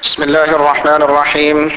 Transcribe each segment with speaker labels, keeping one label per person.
Speaker 1: بسم الله الرحمن الرحيم.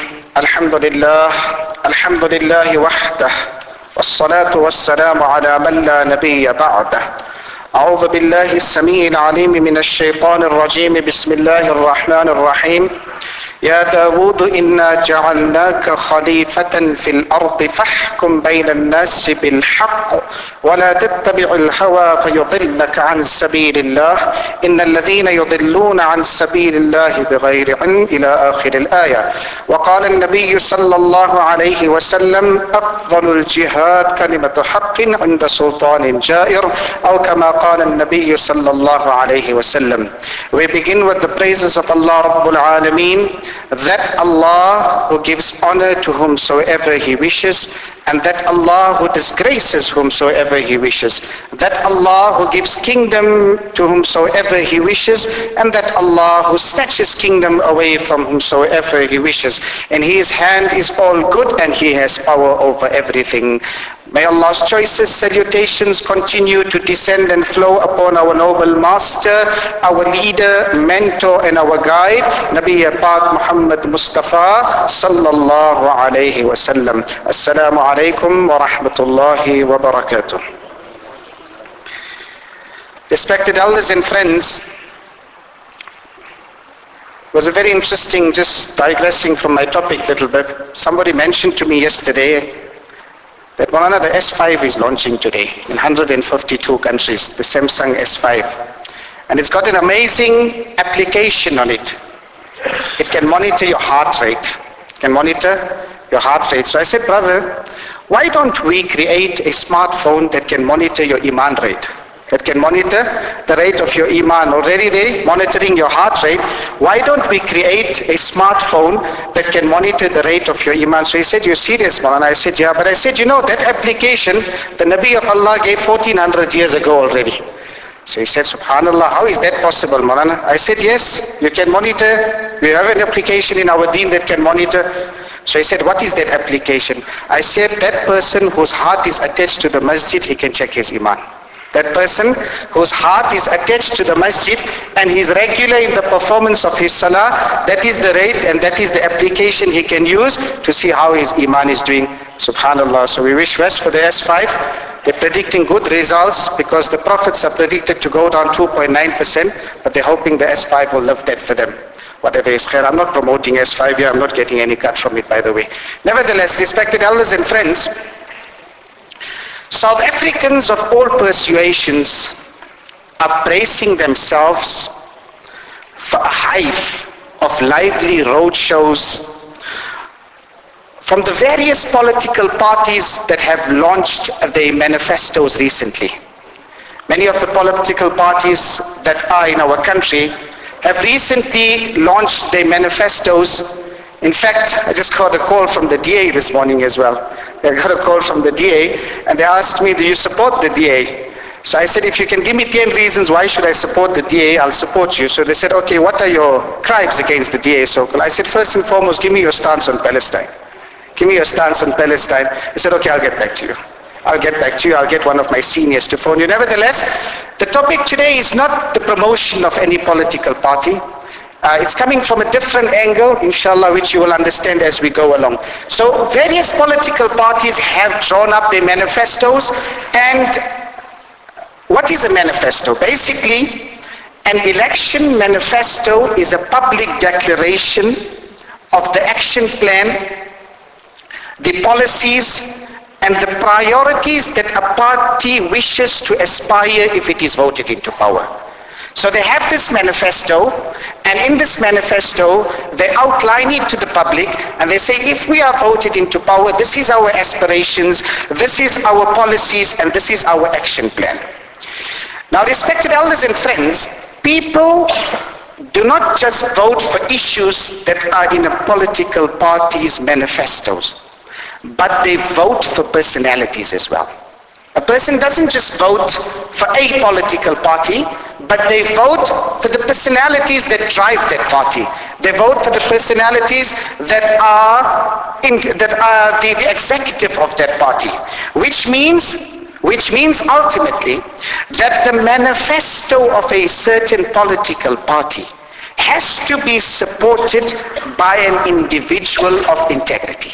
Speaker 1: الحمد لله وحده، والصلاة والسلام على من لا نبي بعده. أعوذ بالله السميع العليم من الشيطان الرجيم. بسم الله الرحمن الرحيم. يا داود إنا جعلناك خليفة في الأرض فاحكم بين الناس بالحق ولا تتبع الهوى فيضلك عن سبيل الله إن الذين يضلون عن سبيل الله بغير علم إلى آخر الآية. وقال النبي صلى الله عليه وسلم أفضل الجهاد كلمة حق عند سلطان جائر أو كما قال النبي صلى الله عليه وسلم. We begin with the praises of Allah Rabbul Alameen, that Allah who gives honor to whomsoever He wishes, and that Allah who disgraces whomsoever He wishes, that Allah who gives kingdom to whomsoever He wishes, and that Allah who snatches kingdom away from whomsoever He wishes. In His hand is all good and He has power over everything. May Allah's choices, salutations continue to descend and flow upon our noble master, our leader, mentor and our guide, Nabi Pak Muhammad Mustafa sallallahu alayhi wa sallam. Assalamu alaikum wa rahmatullahi wa barakatuh. Respected elders and friends, it was a very interesting, just digressing from my topic a little bit. Somebody mentioned to me yesterday that Maulana, the S5 is launching today in 152 countries, the Samsung S5. And it's got an amazing application on it. It can monitor your heart rate. So I said, brother, why don't we create a smartphone that can monitor your iman rate? That can monitor the rate of your iman. Already they monitoring your heart rate. Why don't we create a smartphone that can monitor the rate of your iman? So he said, you're serious, Maulana? I said, yeah. But I said, you know, that application, the Nabi of Allah gave 1400 years ago already. So he said, subhanallah, how is that possible, Maulana? I said, yes, you can monitor. We have an application in our deen that can monitor. So he said, what is that application? I said, that person whose heart is attached to the masjid, he can check his iman. That person whose heart is attached to the masjid and he is regular in the performance of his salah, that is the rate and that is the application he can use to see how his iman is doing. Subhanallah. So we wish best for the S5. They're predicting good results because the prophets are predicted to go down 2.9%, but they're hoping the S5 will lift that for them. Whatever is khair. I'm not promoting S5 here. I'm not getting any cut from it, by the way. Nevertheless, respected elders and friends, South Africans of all persuasions are bracing themselves for a hive of lively road shows from the various political parties that have launched their manifestos recently. Many of the political parties that are in our country have recently launched their manifestos. In fact, I just got a call from the DA this morning as well. I got a call from the DA and they asked me, do you support the DA? So I said, if you can give me 10 reasons why should I support the DA, I'll support you. So they said, okay, what are your crimes against the DA so-called? I said, first and foremost, give me your stance on Palestine. Give me your stance on Palestine. He said, okay, I'll get back to you. I'll get one of my seniors to phone you. Nevertheless, the topic today is not the promotion of any political party. It's coming from a different angle, inshallah, which you will understand as we go along. So various political parties have drawn up their manifestos. And what is a manifesto? Basically, an election manifesto is a public declaration of the action plan, the policies, and the priorities that a party wishes to aspire if it is voted into power. So they have this manifesto, and in this manifesto, they outline it to the public, and they say, if we are voted into power, this is our aspirations, this is our policies, and this is our action plan. Now, respected elders and friends, people do not just vote for issues that are in a political party's manifestos, but they vote for personalities as well. A person doesn't just vote for a political party, but they vote for the personalities that drive that party. They vote for the personalities that are the executive of that party, which means ultimately that the manifesto of a certain political party has to be supported by an individual of integrity.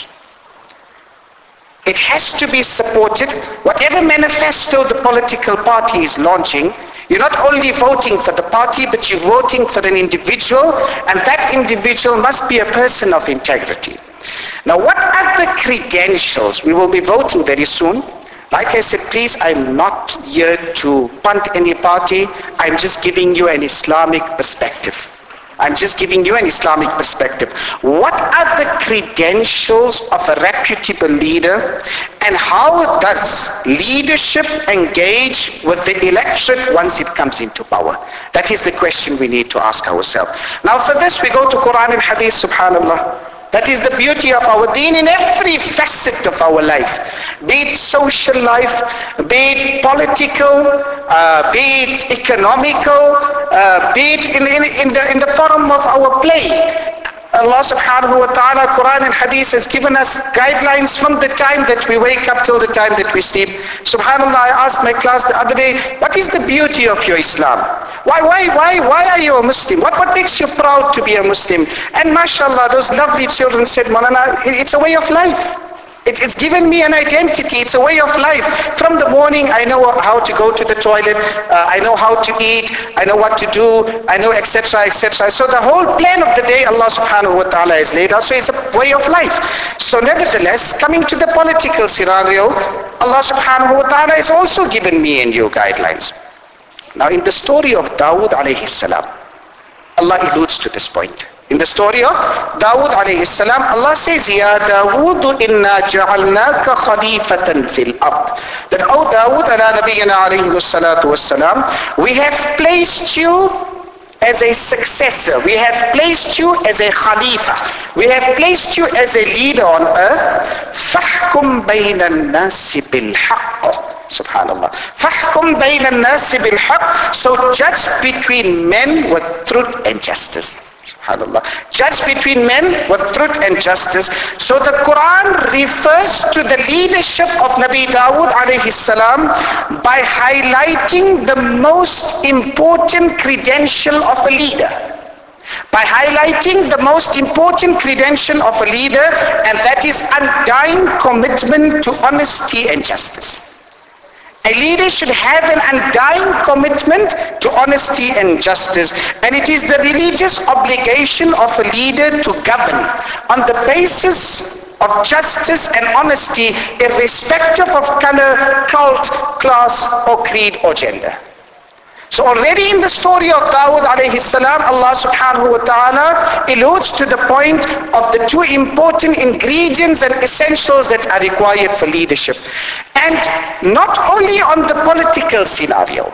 Speaker 1: It has to be supported. Whatever manifesto the political party is launching, you're not only voting for the party, but you're voting for an individual, and that individual must be a person of integrity. Now, what are the credentials? We will be voting very soon. Like I said, please, I'm not here to punt any party. I'm just giving you an Islamic perspective. I'm just giving you an Islamic perspective. What are the credentials of a reputable leader, and how does leadership engage with the electorate once it comes into power? That is the question we need to ask ourselves. Now for this we go to Quran and Hadith, subhanallah. That is the beauty of our deen in every facet of our life. Be it social life, be it political, be it economical, be it in the form of our play. Allah subhanahu wa ta'ala, Quran and Hadith has given us guidelines from the time that we wake up till the time that we sleep. Subhanallah, I asked my class the other day, what is the beauty of your Islam? Why are you a Muslim? What makes you proud to be a Muslim? And mashallah, those lovely children said, Maulana, it's a way of life. It's given me an identity. It's a way of life. From the morning, I know how to go to the toilet. I know how to eat. I know what to do. I know etc. etc. So the whole plan of the day, Allah subhanahu wa ta'ala has laid out. So it's a way of life. So nevertheless, coming to the political scenario, Allah subhanahu wa ta'ala has also given me and you guidelines. Now in the story of Dawood alayhi salam, Allah alludes to this point. In the story of Dawood alayhi salam, Allah says, Ya Dawood inna ja'alnaka khalifatan fil ard. That, O Dawood ala nabiyyina alayhi salatu wassalam, we have placed you as a successor. We have placed you as a khalifa. We have placed you as a leader on earth. فَحْكُمْ بَيْنَ النَّاسِ بِالْحَقِّ. Subhanallah. فَحْكُمْ بَيْنَ النَّاسِ بِالْحَقِّ. So judge between men with truth and justice. Subhanallah. Judge between men with truth and justice. So the Quran refers to the leadership of Nabi Dawood alayhi salam by highlighting the most important credential of a leader. By highlighting the most important credential of a leader, and that is undying commitment to honesty and justice. A leader should have an undying commitment to honesty and justice, and it is the religious obligation of a leader to govern on the basis of justice and honesty, irrespective of color, cult, class, or creed or gender. So already in the story of Dawood alayhi salam, Allah subhanahu wa ta'ala alludes to the point of the two important ingredients and essentials that are required for leadership. And not only on the political scenario.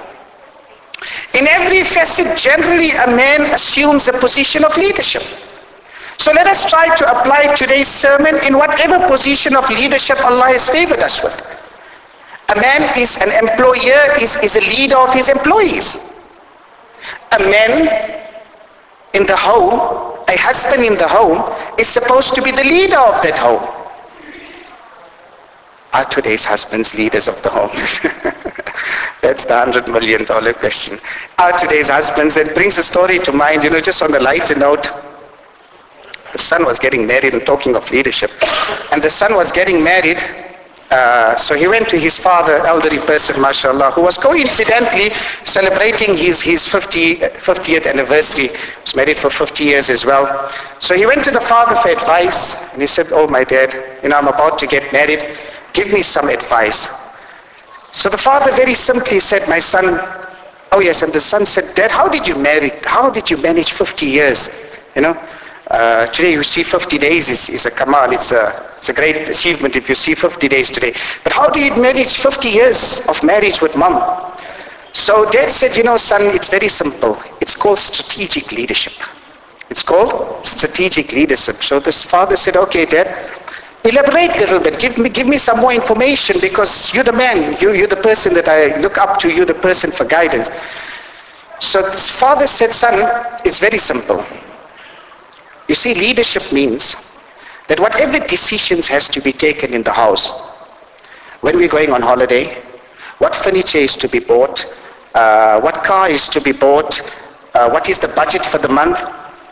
Speaker 1: In every facet, generally a man assumes a position of leadership. So let us try to apply today's sermon in whatever position of leadership Allah has favored us with. A man is an employer, is a leader of his employees. A man in the home, a husband in the home, is supposed to be the leader of that home. Are today's husbands leaders of the home? That's the $100 million question. Are today's husbands? It brings a story to mind, just on the lighter note. The son was getting married, and talking of leadership, and the son was getting married. So he went to his father, elderly person, mashallah, who was coincidentally celebrating his 50th anniversary. He was married for 50 years as well. So he went to the father for advice, and he said, oh my dad, I'm about to get married, give me some advice. So the father very simply said, my son, oh yes, and the son said, Dad, how did you manage 50 years? Today you see 50 days is a kamal, it's a great achievement if you see 50 days today. But how do you manage 50 years of marriage with mom? So Dad said, son, it's very simple. It's called strategic leadership. It's called strategic leadership. So this father said, okay, Dad, elaborate a little bit. Give me some more information, because you're the man. You're the person that I look up to. You're the person for guidance. So this father said, son, it's very simple. You see, leadership means that whatever decisions has to be taken in the house, when we're going on holiday, what furniture is to be bought, what car is to be bought, what is the budget for the month,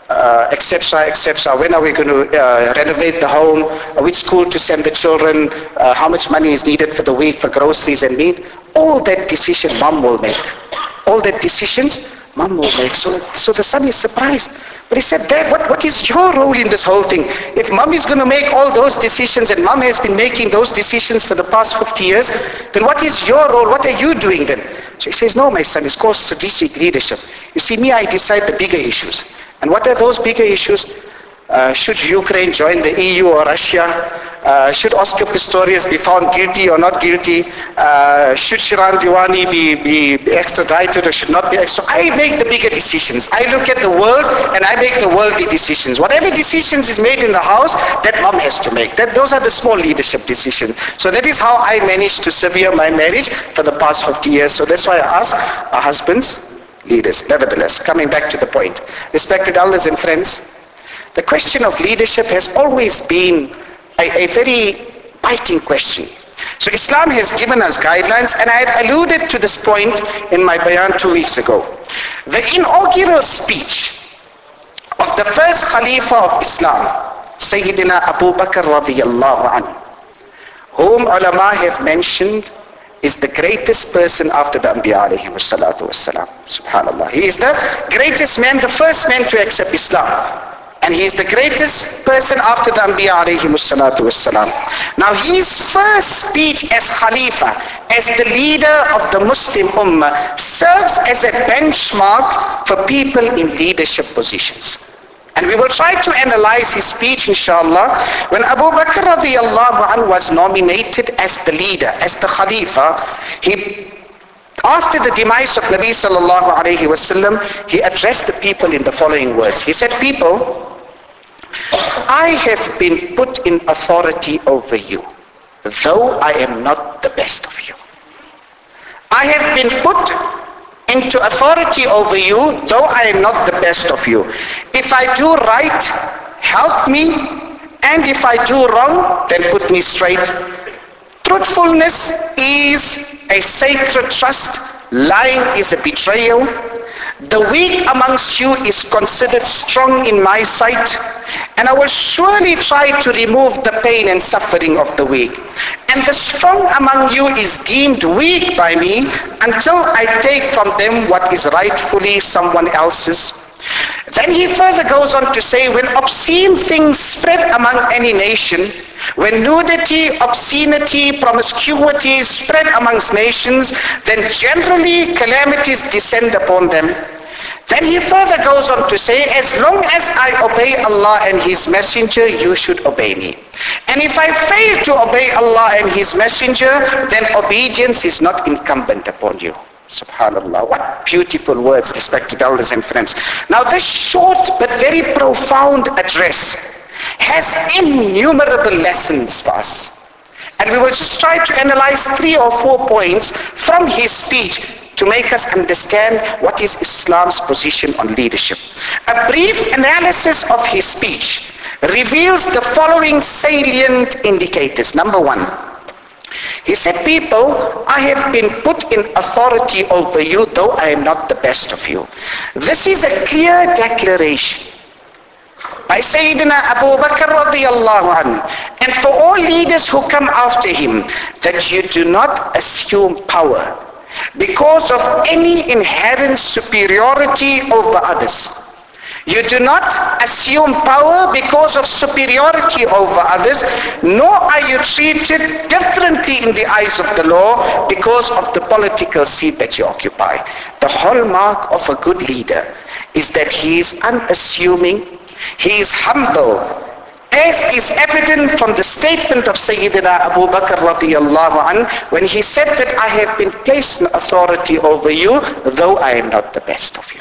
Speaker 1: etc. When are we going to renovate the home? Which school to send the children? How much money is needed for the week for groceries and meat? All that decision mom will make. All that decisions mom will make. So the son is surprised. But he said, Dad, what is your role in this whole thing? If mom is going to make all those decisions and mom has been making those decisions for the past 50 years, then what is your role? What are you doing then? So he says, no, my son, it's called strategic leadership. You see, me, I decide the bigger issues. And what are those bigger issues? Should Ukraine join the EU or Russia? Should Oscar Pistorius be found guilty or not guilty? Should Shirin Diwani be extradited or should not be? So I make the bigger decisions. I look at the world and I make the worldly decisions. Whatever decisions is made in the house, that mom has to make. Those are the small leadership decisions. So that is how I managed to sever my marriage for the past 50 years. So that's why I ask our husbands, leaders. Nevertheless, coming back to the point. Respected elders and friends, the question of leadership has always been a very biting question. So Islam has given us guidelines, and I had alluded to this point in my bayan 2 weeks ago. The inaugural speech of the first Khalifa of Islam, Sayyidina Abu Bakr radiyallahu anhu, whom ulama have mentioned is the greatest person after the Anbiya alayhi wassalatu wassalam. Subhanallah. He is the greatest man, the first man to accept Islam. And he is the greatest person after the Anbiya alayhi wassalatu wassalam. Now his first speech as Khalifa, as the leader of the Muslim Ummah, serves as a benchmark for people in leadership positions. And we will try to analyze his speech, inshallah. When Abu Bakr radiyallahu anhu was nominated as the leader, as the Khalifa, after the demise of Nabi sallallahu alayhi wasallam, he addressed the people in the following words. He said, people, I have been put in authority over you, though I am not the best of you. I have been put into authority over you, though I am not the best of you. If I do right, help me, and if I do wrong, then put me straight. Truthfulness is a sacred trust. Lying is a betrayal. The weak amongst you is considered strong in my sight, and I will surely try to remove the pain and suffering of the weak. And the strong among you is deemed weak by me until I take from them what is rightfully someone else's. Then he further goes on to say, when obscene things spread among any nation, when nudity, obscenity, promiscuity spread amongst nations, then generally calamities descend upon them. Then he further goes on to say, as long as I obey Allah and His Messenger, you should obey me. And if I fail to obey Allah and His Messenger, then obedience is not incumbent upon you. Subhanallah, what beautiful words, respected elders and friends. Now this short but very profound address has innumerable lessons for us. And we will just try to analyze 3 or 4 points from his speech to make us understand what is Islam's position on leadership. A brief analysis of his speech reveals the following salient indicators. Number 1, he said, people, I have been put in authority over you, though I am not the best of you. This is a clear declaration by Sayyidina Abu Bakr radiyallahu anhu, and for all leaders who come after him, that you do not assume power because of any inherent superiority over others. You do not assume power because of superiority over others, nor are you treated differently in the eyes of the law because of the political seat that you occupy. The hallmark of a good leader is that he is unassuming, he is humble, as is evident from the statement of Sayyidina Abu Bakr radiyallahu anhu when he said that I have been placed in authority over you, though I am not the best of you.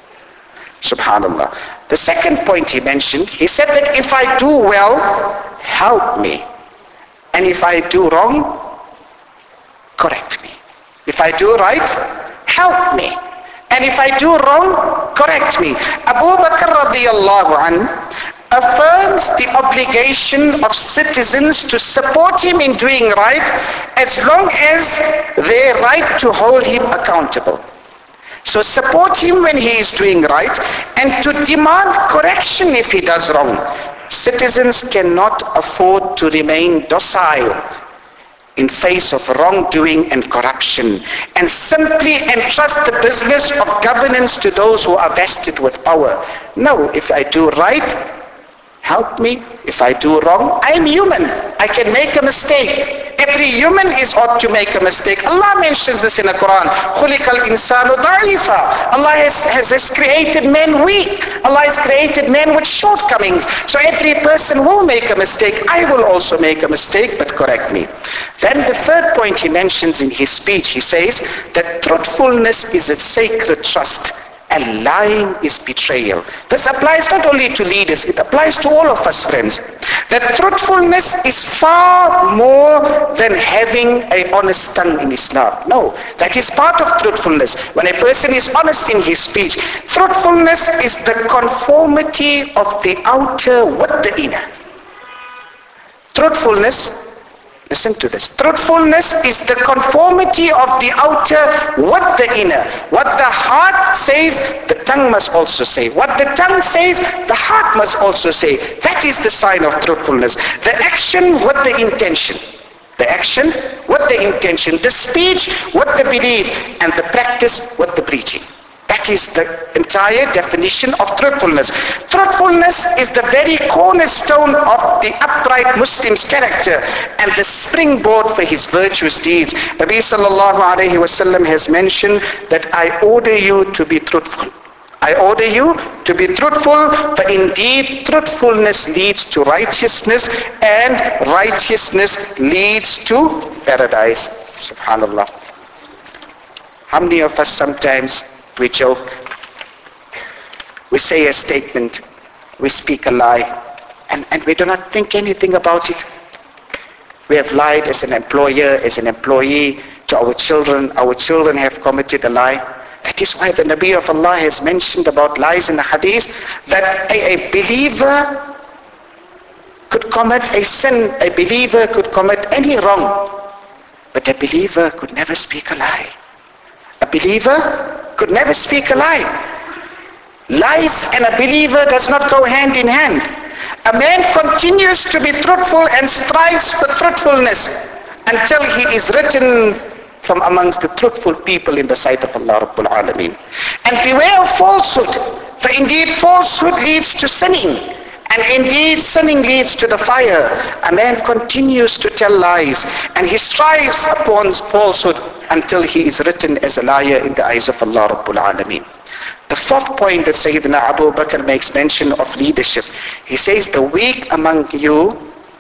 Speaker 1: Subhanallah. The second point he mentioned, he said that if I do well, help me. And if I do wrong, correct me. If I do right, help me. And if I do wrong, correct me. Abu Bakr radiyallahu anhu affirms the obligation of citizens to support him in doing right as long as they are right to hold him accountable. So support him when he is doing right and to demand correction if he does wrong. Citizens cannot afford to remain docile in face of wrongdoing and corruption and simply entrust the business of governance to those who are vested with power. No, if I do right, help me. If I do wrong, I am human. I can make a mistake. Every human is ought to make a mistake. Allah mentions this in the Quran. خُلِقَ الْإِنسَانُ ضَعِيفًا. Allah has created men weak. Allah has created men with shortcomings. So every person will make a mistake. I will also make a mistake, but correct me. Then the third point he mentions in his speech, he says that truthfulness is a sacred trust. And lying is betrayal. This applies not only to leaders, it applies to all of us, friends. That truthfulness is far more than having an honest tongue in Islam. No, that is part of truthfulness. When a person is honest in his speech, truthfulness is the conformity of the outer with the inner. Truthfulness, listen to this. Truthfulness is the conformity of the outer with the inner. What the heart says, the tongue must also say. What the tongue says, the heart must also say. That is the sign of truthfulness. The action with the intention. The action with the intention. The speech with the belief. And the practice with the preaching. That is the entire definition of truthfulness. Truthfulness is the very cornerstone of the upright Muslim's character and the springboard for his virtuous deeds. Nabi sallallahu alayhi wasallam has mentioned that I order you to be truthful. I order you to be truthful, for indeed truthfulness leads to righteousness and righteousness leads to paradise. Subhanallah. How many of us sometimes we joke, we say a statement, we speak a lie, and we do not think anything about it. We have lied as an employer, as an employee to our children. Our children have committed a lie. That is why the Nabi of Allah has mentioned about lies in the hadith, that a believer could commit a sin, a believer could commit any wrong, but a believer could never speak a lie. A believer could never speak a lie. Lies and a believer does not go hand in hand. A man continues to be truthful and strives for truthfulness until he is written from amongst the truthful people in the sight of Allah Rabbul Alameen. And beware of falsehood, for indeed falsehood leads to sinning. And indeed sinning leads to the fire. A man continues to tell lies and he strives upon falsehood until he is written as a liar in the eyes of Allah Rabbul Alameen. The fourth point that Sayyidina Abu Bakr makes mention of leadership, he says the weak among you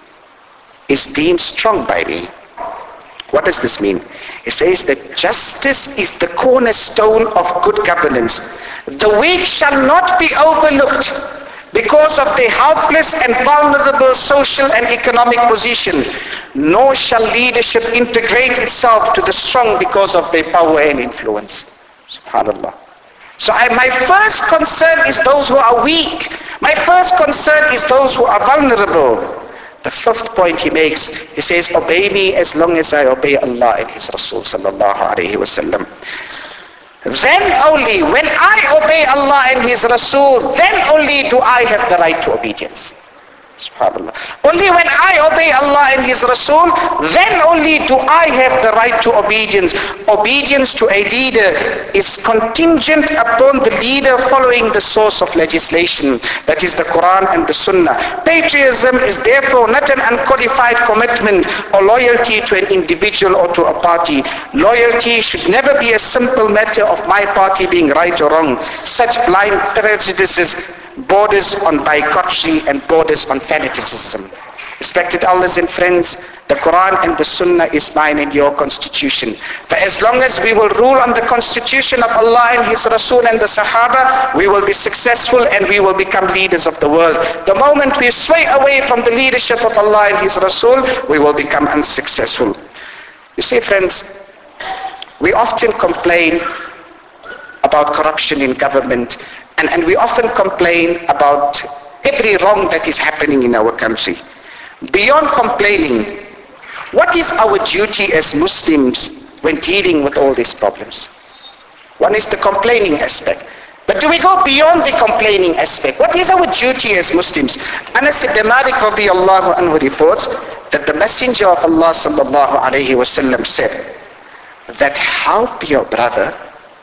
Speaker 1: is deemed strong by me. What does this mean? He says that justice is the cornerstone of good governance. The weak shall not be overlooked because of their helpless and vulnerable social and economic position, nor shall leadership integrate itself to the strong because of their power and influence. Subhanallah. So my first concern is those who are weak. My first concern is those who are vulnerable. The fifth point he makes, he says, obey me as long as I obey Allah and His Rasul sallallahu alayhi wa sallam. Then only, when I obey Allah and His Rasul, then only do I have the right to obedience. SubhanAllah. Only when I obey Allah and His Rasul, then only do I have the right to obedience. Obedience to a leader is contingent upon the leader following the source of legislation, that is the Quran and the Sunnah. Patriotism is therefore not an unqualified commitment or loyalty to an individual or to a party. Loyalty should never be a simple matter of my party being right or wrong. Such blind prejudices borders on bigotry and borders on fanaticism. Respected elders and friends, the Quran and the Sunnah is mine and your constitution. For as long as we will rule on the constitution of Allah and His Rasul and the Sahaba, we will be successful and we will become leaders of the world. The moment we sway away from the leadership of Allah and His Rasul, we will become unsuccessful. You see, friends, we often complain about corruption in government, and we often complain about every wrong that is happening in our country. Beyond complaining, what is our duty as Muslims when dealing with all these problems? One is the complaining aspect. But do we go beyond the complaining aspect? What is our duty as Muslims? Anas ibn Malik radiyallahu anhu reports that the Messenger of Allah sallallahu alayhi wasallam said that help your brother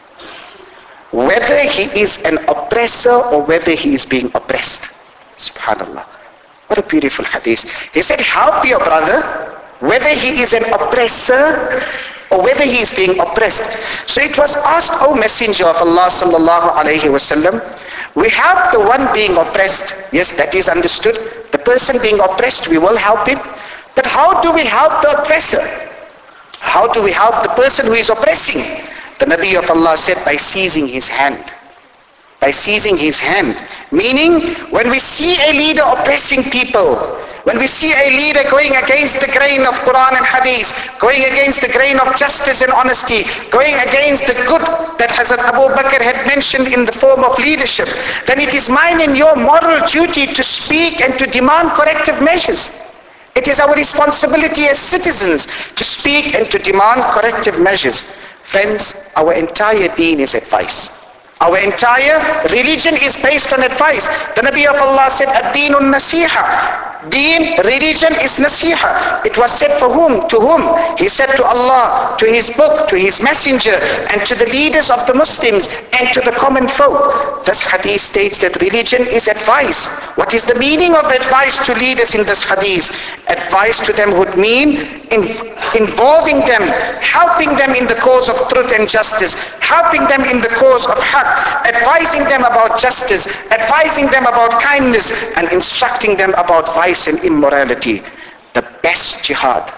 Speaker 1: whether he is an oppressor or whether he is being oppressed. Subhanallah. What a beautiful hadith. He said help your brother whether he is an oppressor or whether he is being oppressed. So it was asked, O Messenger of Allah sallallahu alayhi wasallam, we help the one being oppressed. Yes, that is understood. The person being oppressed, we will help him. But how do we help the oppressor? How do we help the person who is oppressing? The Nabi of Allah said, by seizing his hand. By seizing his hand. Meaning, when we see a leader oppressing people, when we see a leader going against the grain of Quran and Hadith, going against the grain of justice and honesty, going against the good that Hazrat Abu Bakr had mentioned in the form of leadership, then it is mine and your moral duty to speak and to demand corrective measures. It is our responsibility as citizens to speak and to demand corrective measures. Friends, our entire deen is advice. Our entire religion is based on advice. The Nabi of Allah said, Ad-deenun nasiha. Deen, religion is nasiha. It was said for whom? To whom? He said to Allah, to His book, to His messenger, and to the leaders of the Muslims, and to the common folk. This hadith states that religion is advice. What is the meaning of advice to leaders in this hadith? Advice to them would mean involving them, helping them in the cause of truth and justice, helping them in the cause of haqq, advising them about justice, advising them about kindness, and instructing them about vice and immorality. The best jihad,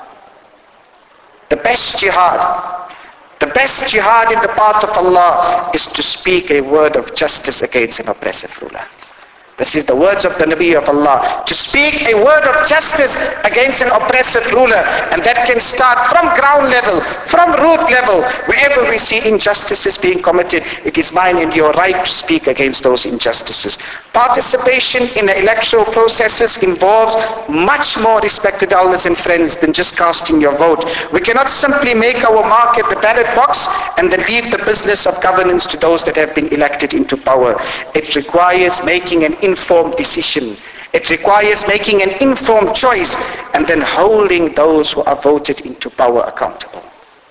Speaker 1: the best jihad, the best jihad in the path of Allah is to speak a word of justice against an oppressive ruler. This is the words of the Nabi of Allah. To speak a word of justice against an oppressive ruler. And that can start from ground level, from root level. Wherever we see injustices being committed, it is mine and your right to speak against those injustices. Participation in the electoral processes involves much more, respected elders and friends, than just casting your vote. We cannot simply make our mark at the ballot box and then leave the business of governance to those that have been elected into power. It requires making an informed decision. It requires making an informed choice and then holding those who are voted into power accountable.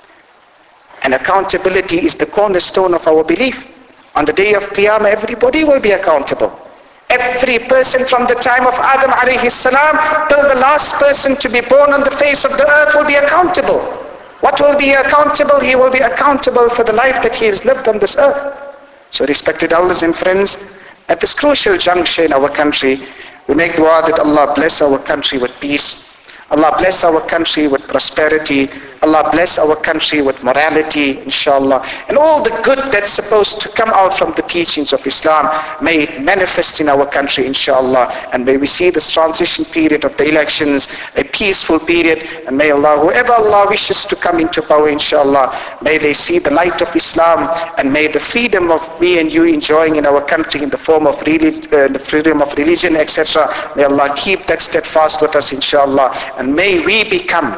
Speaker 1: And accountability is the cornerstone of our belief. On the day of Qiyamah, everybody will be accountable. Every person from the time of Adam alayhi salam till the last person to be born on the face of the earth will be accountable. What will be accountable? He will be accountable for the life that he has lived on this earth. So respected elders and friends, at this crucial juncture in our country, we make dua that Allah bless our country with peace. Allah bless our country with prosperity. Allah bless our country with morality, inshallah. And all the good that's supposed to come out from the teachings of Islam, may it manifest in our country, inshallah. And may we see this transition period of the elections a peaceful period. And may Allah, whoever Allah wishes to come into power, inshallah, may they see the light of Islam. And may the freedom of me and you enjoying in our country in the form of the freedom of religion, etc. May Allah keep that steadfast with us, inshallah. And may we become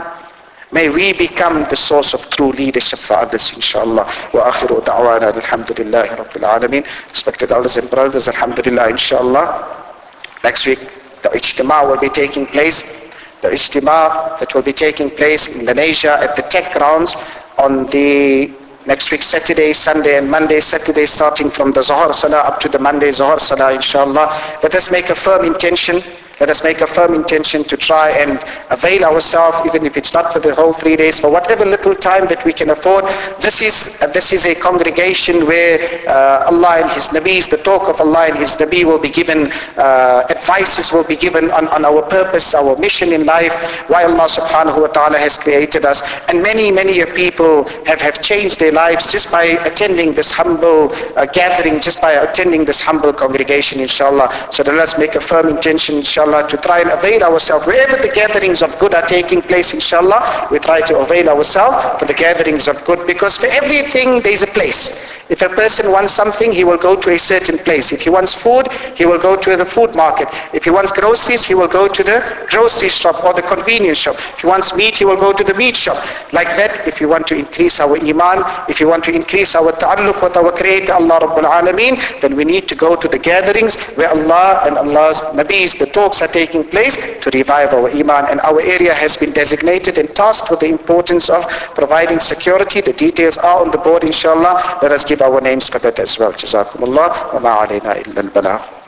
Speaker 1: the source of true leadership for others, inshallah. Wa akhiru da'wana alhamdulillahi rabbil alameen. Respected elders and brothers, alhamdulillah, inshallah. Next week, the Ijtima will be taking place. The Ijtima that will be taking place in Indonesia at the Tech Grounds on the next week, Saturday, Sunday and Monday. Saturday starting from the Zuhur Salah up to the Monday Zuhur Salah, inshallah. Let us make a firm intention. Let us make a firm intention to try and avail ourselves, even if it's not for the whole 3 days, for whatever little time that we can afford. This is a congregation where Allah and His Nabis, the talk of Allah and His Nabi will be given, advices will be given on our purpose, our mission in life, why Allah subhanahu wa ta'ala has created us. And many people have changed their lives just by attending this humble gathering, just by attending this humble congregation, inshallah. So let us make a firm intention, inshallah, to try and avail ourselves. Wherever the gatherings of good are taking place, inshallah, we try to avail ourselves for the gatherings of good, because for everything there is a place. If a person wants something, he will go to a certain place. If he wants food, he will go to the food market. If he wants groceries, he will go to the grocery shop or the convenience shop. If he wants meat, he will go to the meat shop. Like that, if you want to increase our iman, if you want to increase our ta'alluq with our Creator, Allah Rabbul Alameen, then we need to go to the gatherings where Allah and Allah's Nabis, the talks are taking place to revive our iman. And our area has been designated and tasked with the importance of providing security. The details are on the board, inshallah. Let us give our names for that as well. Jazakumullah. Wa ma alayna illa al-balagh.